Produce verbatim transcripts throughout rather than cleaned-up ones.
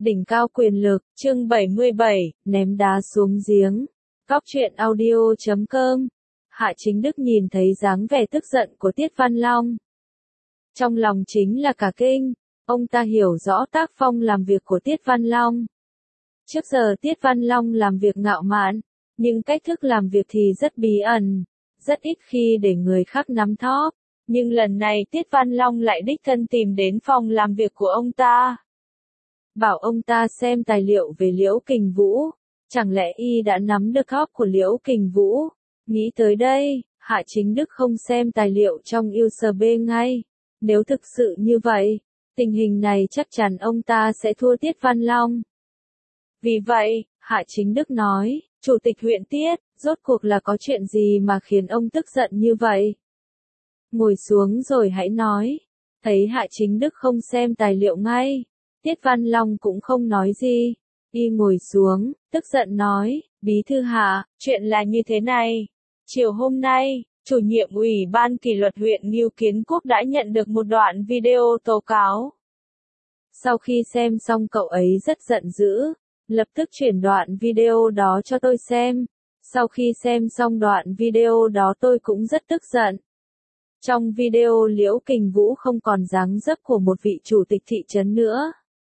Đỉnh cao quyền lực, chương bảy mươi bảy, ném đá xuống giếng. Góc truyện audio chấm com. Hạ Chính Đức nhìn thấy dáng vẻ tức giận của Tiết Văn Long. Trong lòng chính là cả kinh, ông ta hiểu rõ tác phong làm việc của Tiết Văn Long. Trước giờ Tiết Văn Long làm việc ngạo mạn, nhưng cách thức làm việc thì rất bí ẩn, rất ít khi để người khác nắm thóp. Nhưng lần này Tiết Văn Long lại đích thân tìm đến phòng làm việc của ông ta. Bảo ông ta xem tài liệu về Liễu Kình Vũ, chẳng lẽ y đã nắm được góc của Liễu Kình Vũ? Nghĩ tới đây, Hạ Chính Đức không xem tài liệu trong u ét bê ngay. Nếu thực sự như vậy, tình hình này chắc chắn ông ta sẽ thua Tiết Văn Long. Vì vậy, Hạ Chính Đức nói, Chủ tịch huyện Tiết, rốt cuộc là có chuyện gì mà khiến ông tức giận như vậy? Ngồi xuống rồi hãy nói. Thấy Hạ Chính Đức không xem tài liệu ngay, Tiết Văn Long cũng không nói gì. Y ngồi xuống, tức giận nói, Bí thư Hạ, chuyện là như thế này. Chiều hôm nay, chủ nhiệm Ủy ban kỷ luật huyện Ngưu Kiến Quốc đã nhận được một đoạn video tố cáo. Sau khi xem xong cậu ấy rất giận dữ, lập tức chuyển đoạn video đó cho tôi xem. Sau khi xem xong đoạn video đó tôi cũng rất tức giận. Trong video Liễu Kình Vũ không còn dáng dấp của một vị chủ tịch thị trấn nữa.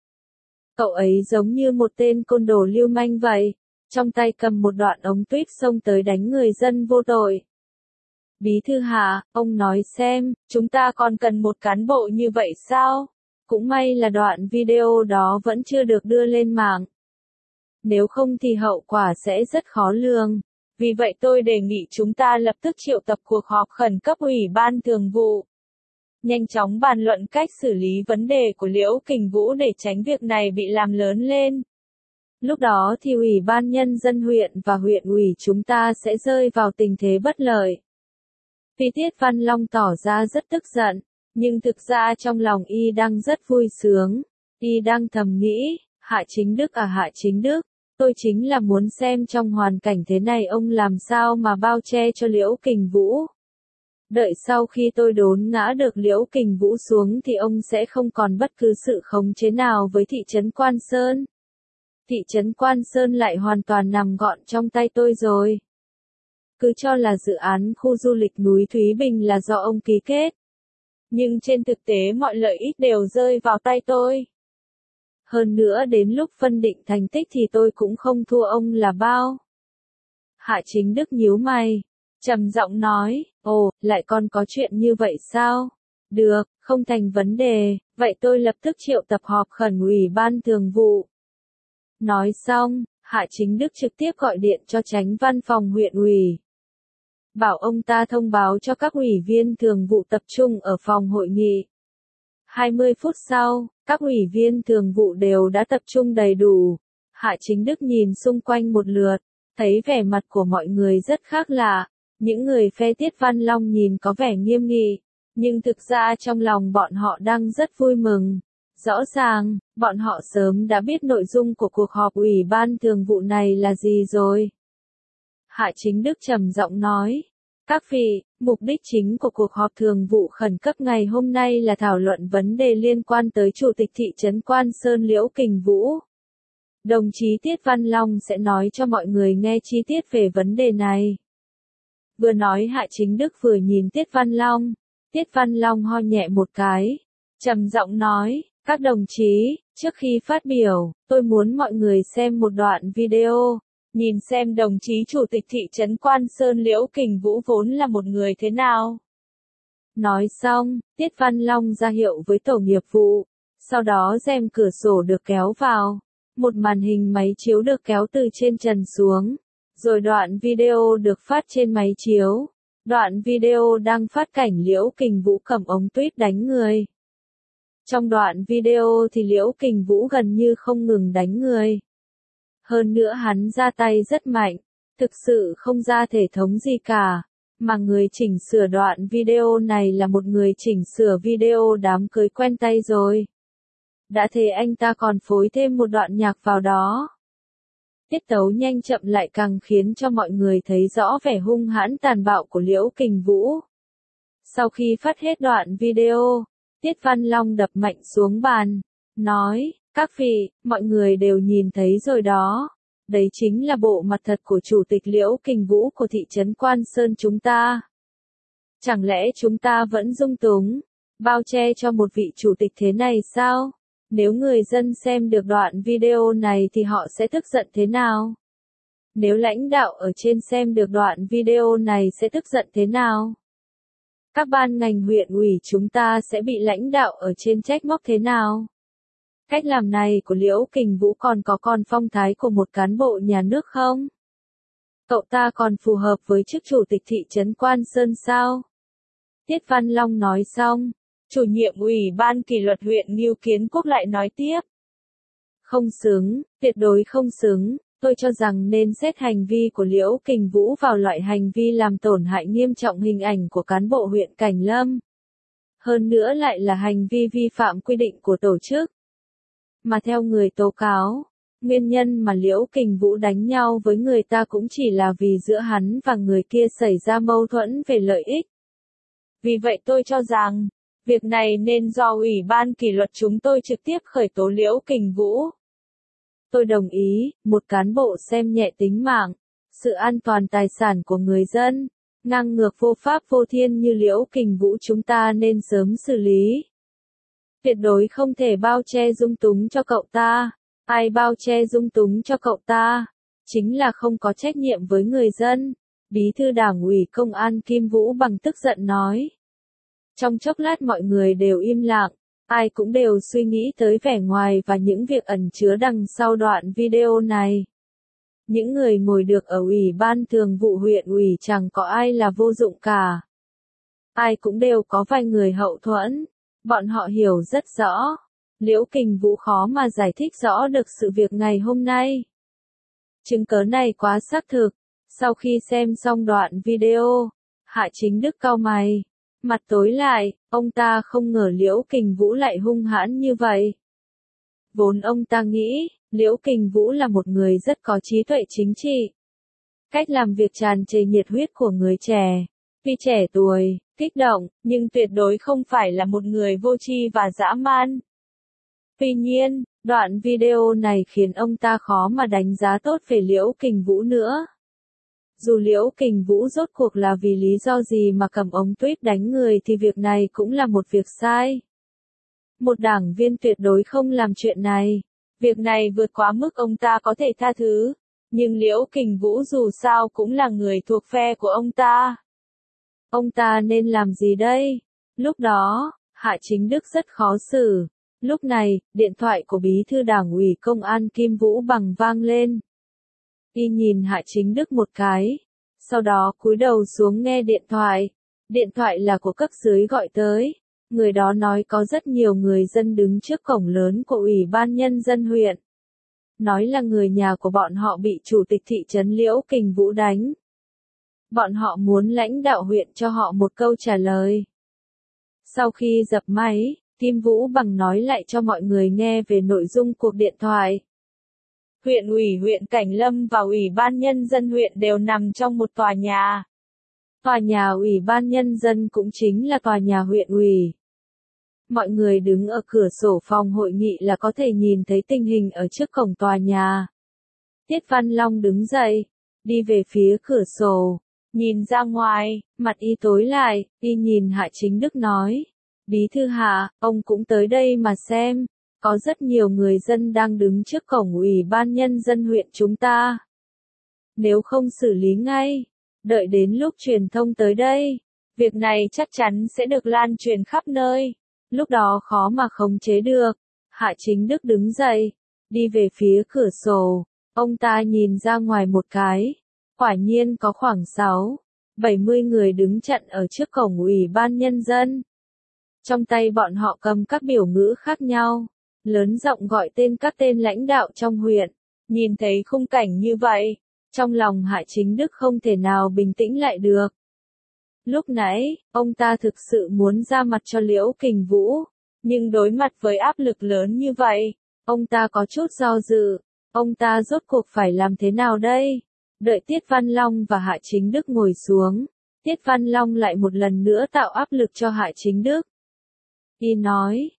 Cậu ấy giống như một tên côn đồ lưu manh vậy, trong tay cầm một đoạn ống tuyết xông tới đánh người dân vô tội. Bí thư Hạ, ông nói xem, chúng ta còn cần một cán bộ như vậy sao? Cũng may là đoạn video đó vẫn chưa được đưa lên mạng. Nếu không thì hậu quả sẽ rất khó lường. Vì vậy tôi đề nghị chúng ta lập tức triệu tập cuộc họp khẩn cấp Ủy ban Thường vụ. Nhanh chóng bàn luận cách xử lý vấn đề của Liễu Kình Vũ để tránh việc này bị làm lớn lên. Lúc đó thì Ủy ban Nhân dân huyện và huyện ủy chúng ta sẽ rơi vào tình thế bất lợi. Vì Tiết Văn Long tỏ ra rất tức giận, nhưng thực ra trong lòng y đang rất vui sướng. Y đang thầm nghĩ, Hạ Chính Đức à Hạ Chính Đức, tôi chính là muốn xem trong hoàn cảnh thế này ông làm sao mà bao che cho Liễu Kình Vũ. Đợi sau khi tôi đốn ngã được Liễu Kình Vũ xuống thì ông sẽ không còn bất cứ sự khống chế nào với thị trấn Quan Sơn. Thị trấn Quan Sơn lại hoàn toàn nằm gọn trong tay tôi rồi. Cứ cho là dự án khu du lịch núi Thúy Bình là do ông ký kết. Nhưng trên thực tế mọi lợi ích đều rơi vào tay tôi. Hơn nữa đến lúc phân định thành tích thì tôi cũng không thua ông là bao. Hạ Chính Đức nhíu mày, trầm giọng nói, ồ, lại còn có chuyện như vậy sao? Được, không thành vấn đề, vậy tôi lập tức triệu tập họp khẩn Ủy ban Thường vụ. Nói xong, Hạ Chính Đức trực tiếp gọi điện cho Chánh văn phòng huyện ủy. Bảo ông ta thông báo cho các ủy viên thường vụ tập trung ở phòng hội nghị. hai mươi phút sau, các ủy viên thường vụ đều đã tập trung đầy đủ. Hạ Chính Đức nhìn xung quanh một lượt, thấy vẻ mặt của mọi người rất khác lạ. Những người phe Tiết Văn Long nhìn có vẻ nghiêm nghị, nhưng thực ra trong lòng bọn họ đang rất vui mừng. Rõ ràng, bọn họ sớm đã biết nội dung của cuộc họp Ủy ban Thường vụ này là gì rồi. Hạ Chính Đức trầm giọng nói, các vị, mục đích chính của cuộc họp thường vụ khẩn cấp ngày hôm nay là thảo luận vấn đề liên quan tới Chủ tịch thị trấn Quan Sơn Liễu Kình Vũ. Đồng chí Tiết Văn Long sẽ nói cho mọi người nghe chi tiết về vấn đề này. Vừa nói Hạ Chính Đức vừa nhìn Tiết Văn Long. Tiết Văn Long ho nhẹ một cái, trầm giọng nói, các đồng chí, trước khi phát biểu, tôi muốn mọi người xem một đoạn video. Nhìn xem đồng chí Chủ tịch thị trấn Quan Sơn Liễu Kình Vũ vốn là một người thế nào. Nói xong, Tiết Văn Long ra hiệu với tổ nghiệp vụ. Sau đó rèm cửa sổ được kéo vào. Một màn hình máy chiếu được kéo từ trên trần xuống. Rồi đoạn video được phát trên máy chiếu. Đoạn video đang phát cảnh Liễu Kình Vũ cầm ống tuyết đánh người. Trong đoạn video thì Liễu Kình Vũ gần như không ngừng đánh người. Hơn nữa hắn ra tay rất mạnh, thực sự không ra thể thống gì cả, mà người chỉnh sửa đoạn video này là một người chỉnh sửa video đám cưới quen tay rồi. Đã thế anh ta còn phối thêm một đoạn nhạc vào đó. Tiết tấu nhanh chậm lại càng khiến cho mọi người thấy rõ vẻ hung hãn tàn bạo của Liễu Kình Vũ. Sau khi phát hết đoạn video, Tiết Văn Long đập mạnh xuống bàn, nói, Các vị, mọi người đều nhìn thấy rồi đó. Đấy chính là bộ mặt thật của Chủ tịch Liễu Kình Vũ của thị trấn Quan Sơn chúng ta. Chẳng lẽ chúng ta vẫn dung túng, bao che cho một vị chủ tịch thế này sao? Nếu người dân xem được đoạn video này thì họ sẽ tức giận thế nào? Nếu lãnh đạo ở trên xem được đoạn video này sẽ tức giận thế nào? Các ban ngành huyện ủy chúng ta sẽ bị lãnh đạo ở trên trách móc thế nào? Cách làm này của Liễu Kình Vũ còn có còn phong thái của một cán bộ nhà nước không? Cậu ta còn phù hợp với chức chủ tịch thị trấn Quan Sơn sao? Tiết Văn Long nói xong, chủ nhiệm ủy ban kỷ luật huyện Ngưu Kiến Quốc lại nói tiếp. Không xứng, tuyệt đối không xứng, tôi cho rằng nên xét hành vi của Liễu Kình Vũ vào loại hành vi làm tổn hại nghiêm trọng hình ảnh của cán bộ huyện Cảnh Lâm. Hơn nữa lại là hành vi vi phạm quy định của tổ chức. Mà theo người tố cáo, nguyên nhân mà Liễu Kình Vũ đánh nhau với người ta cũng chỉ là vì giữa hắn và người kia xảy ra mâu thuẫn về lợi ích. Vì vậy tôi cho rằng, việc này nên do Ủy ban kỷ luật chúng tôi trực tiếp khởi tố Liễu Kình Vũ. Tôi đồng ý, một cán bộ xem nhẹ tính mạng, sự an toàn tài sản của người dân, ngang ngược vô pháp vô thiên như Liễu Kình Vũ chúng ta nên sớm xử lý. Tuyệt đối không thể bao che dung túng cho cậu ta. Ai bao che dung túng cho cậu ta, chính là không có trách nhiệm với người dân. Bí thư Đảng ủy Công an Kim Vũ Bằng tức giận nói. Trong chốc lát mọi người đều im lặng, ai cũng đều suy nghĩ tới vẻ ngoài và những việc ẩn chứa đằng sau đoạn video này. Những người ngồi được ở Ủy ban Thường vụ huyện ủy chẳng có ai là vô dụng cả. Ai cũng đều có vài người hậu thuẫn, bọn họ hiểu rất rõ. Liễu Kình Vũ khó mà giải thích rõ được sự việc ngày hôm nay. Chứng cớ này quá xác thực. Sau khi xem xong đoạn video, Hạ Chính Đức cau mày, mặt tối lại, ông ta không ngờ Liễu Kình Vũ lại hung hãn như vậy. Vốn ông ta nghĩ, Liễu Kình Vũ là một người rất có trí tuệ chính trị. Cách làm việc tràn trề nhiệt huyết của người trẻ, tuy trẻ tuổi, kích động, nhưng tuyệt đối không phải là một người vô tri và dã man. Tuy nhiên, đoạn video này khiến ông ta khó mà đánh giá tốt về Liễu Kình Vũ nữa. Dù Liễu Kình Vũ rốt cuộc là vì lý do gì mà cầm ống tuyếp đánh người thì việc này cũng là một việc sai. Một đảng viên tuyệt đối không làm chuyện này. Việc này vượt quá mức ông ta có thể tha thứ. Nhưng Liễu Kình Vũ dù sao cũng là người thuộc phe của ông ta. Ông ta nên làm gì đây? Lúc đó, Hạ Chính Đức rất khó xử. Lúc này, điện thoại của Bí thư Đảng ủy Công an Kim Vũ Bằng vang lên. Y nhìn Hạ Chính Đức một cái, sau đó cúi đầu xuống nghe điện thoại. Điện thoại là của cấp dưới gọi tới. Người đó nói có rất nhiều người dân đứng trước cổng lớn của Ủy ban Nhân dân huyện. Nói là người nhà của bọn họ bị chủ tịch thị trấn Liễu Kình Vũ đánh. Bọn họ muốn lãnh đạo huyện cho họ một câu trả lời. Sau khi dập máy, Kim Vũ Bằng nói lại cho mọi người nghe về nội dung cuộc điện thoại. Huyện ủy huyện Cảnh Lâm và Ủy ban Nhân dân huyện đều nằm trong một tòa nhà. Tòa nhà Ủy ban Nhân dân cũng chính là tòa nhà huyện ủy. Mọi người đứng ở cửa sổ phòng hội nghị là có thể nhìn thấy tình hình ở trước cổng tòa nhà. Tiết Văn Long đứng dậy, đi về phía cửa sổ, nhìn ra ngoài, mặt y tối lại, y nhìn Hạ Chính Đức nói. Bí thư Hạ, ông cũng tới đây mà xem, có rất nhiều người dân đang đứng trước cổng Ủy ban Nhân dân huyện chúng ta. Nếu không xử lý ngay, đợi đến lúc truyền thông tới đây, việc này chắc chắn sẽ được lan truyền khắp nơi, lúc đó khó mà khống chế được. Hạ Chính Đức đứng dậy, đi về phía cửa sổ, ông ta nhìn ra ngoài một cái, quả nhiên có khoảng sáu, bảy mươi người đứng chặn ở trước cổng Ủy ban Nhân dân. Trong tay bọn họ cầm các biểu ngữ khác nhau, lớn giọng gọi tên các tên lãnh đạo trong huyện. Nhìn thấy khung cảnh như vậy, trong lòng Hạ Chính Đức không thể nào bình tĩnh lại được. Lúc nãy, ông ta thực sự muốn ra mặt cho Liễu Kình Vũ, nhưng đối mặt với áp lực lớn như vậy, ông ta có chút do dự. Ông ta rốt cuộc phải làm thế nào đây? Đợi Tiết Văn Long và Hạ Chính Đức ngồi xuống, Tiết Văn Long lại một lần nữa tạo áp lực cho Hạ Chính Đức. Y nói,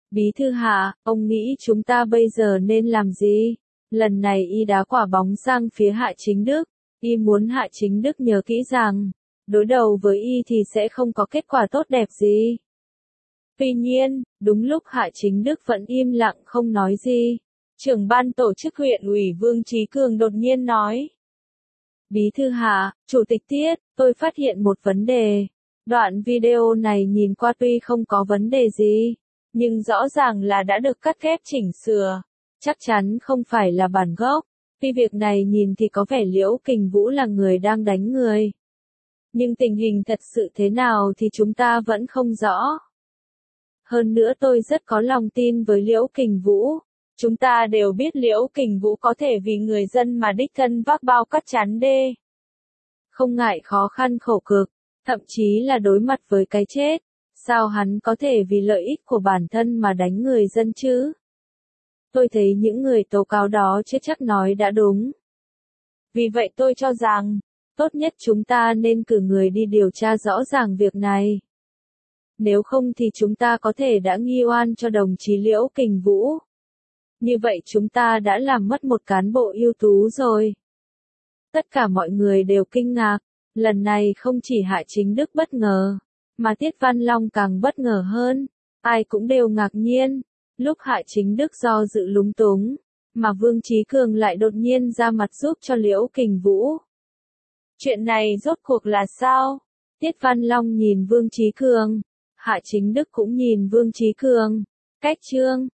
Bí thư Hạ, ông nghĩ chúng ta bây giờ nên làm gì? Lần này y đá quả bóng sang phía Hạ Chính Đức. Y muốn Hạ Chính Đức nhớ kỹ rằng, đối đầu với y thì sẽ không có kết quả tốt đẹp gì. Tuy nhiên, đúng lúc Hạ Chính Đức vẫn im lặng không nói gì, trưởng ban tổ chức huyện ủy Vương Chí Cường đột nhiên nói. Bí thư Hạ, Chủ tịch Tiết, tôi phát hiện một vấn đề. Đoạn video này nhìn qua tuy không có vấn đề gì, nhưng rõ ràng là đã được cắt ghép chỉnh sửa. Chắc chắn không phải là bản gốc. Tuy việc này nhìn thì có vẻ Liễu Kình Vũ là người đang đánh người. Nhưng tình hình thật sự thế nào thì chúng ta vẫn không rõ. Hơn nữa tôi rất có lòng tin với Liễu Kình Vũ. Chúng ta đều biết Liễu Kình Vũ có thể vì người dân mà đích thân vác bao cắt chắn đê. Không ngại khó khăn khổ cực, thậm chí là đối mặt với cái chết. Sao hắn có thể vì lợi ích của bản thân mà đánh người dân chứ? Tôi thấy những người tố cáo đó chưa chắc nói đã đúng. Vì vậy tôi cho rằng, tốt nhất chúng ta nên cử người đi điều tra rõ ràng việc này. Nếu không thì chúng ta có thể đã nghi oan cho đồng chí Liễu Kình Vũ. Như vậy chúng ta đã làm mất một cán bộ ưu tú rồi. Tất cả mọi người đều kinh ngạc, lần này không chỉ Hạ Chính Đức bất ngờ, mà Tiết Văn Long càng bất ngờ hơn, ai cũng đều ngạc nhiên. Lúc Hạ Chính Đức do dự lúng túng, mà Vương Chí Cường lại đột nhiên ra mặt giúp cho Liễu Kình Vũ. Chuyện này rốt cuộc là sao? Tiết Văn Long nhìn Vương Chí Cường, Hạ Chính Đức cũng nhìn Vương Chí Cường. Cách chương